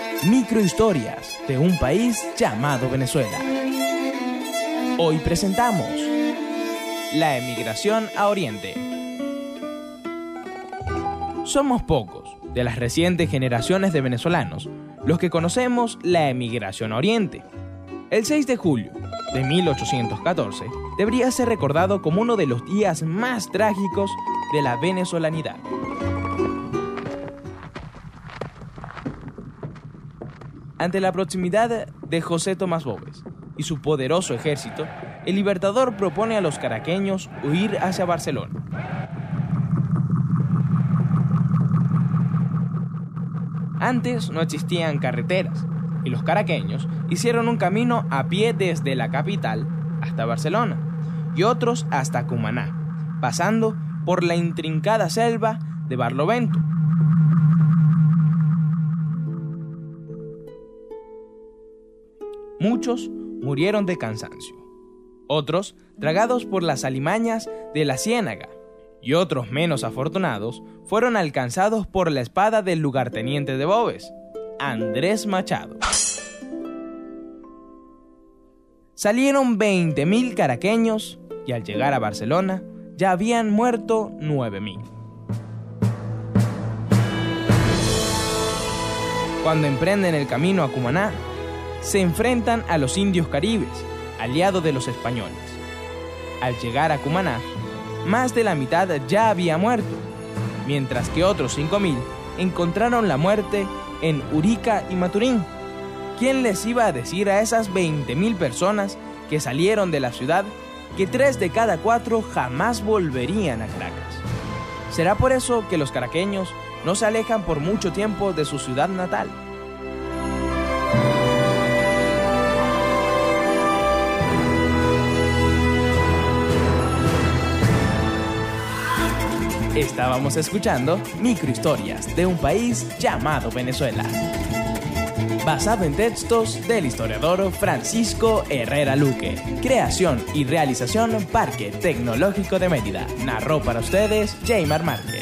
Microhistorias de un país llamado Venezuela. Hoy presentamos la emigración a Oriente. Somos pocos de las recientes generaciones de venezolanos los que conocemos la emigración a Oriente. El 6 de julio de 1814 debería ser recordado como uno de los días más trágicos de la venezolanidad. Ante la proximidad de José Tomás Boves y su poderoso ejército, el Libertador propone a los caraqueños huir hacia Barcelona. Antes no existían carreteras y los caraqueños hicieron un camino a pie desde la capital hasta Barcelona y otros hasta Cumaná, pasando por la intrincada selva de Barlovento. Muchos murieron de cansancio, otros tragados por las alimañas de la ciénaga, y otros menos afortunados fueron alcanzados por la espada del lugarteniente de Boves, Andrés Machado. Salieron 20.000 caraqueños y al llegar a Barcelona ya habían muerto 9.000. Cuando emprenden el camino a Cumaná, se enfrentan a los indios caribes, aliados de los españoles. Al llegar a Cumaná, más de la mitad ya había muerto, mientras que otros 5.000 encontraron la muerte en Urica y Maturín. ¿Quién les iba a decir a esas 20.000 personas que salieron de la ciudad que 3 de cada 4 jamás volverían a Caracas? ¿Será por eso que los caraqueños no se alejan por mucho tiempo de su ciudad natal? Estábamos escuchando Microhistorias de un país llamado Venezuela, basado en textos del historiador Francisco Herrera Luque. Creación y realización Parque Tecnológico de Mérida. Narró para ustedes Jaymar Márquez.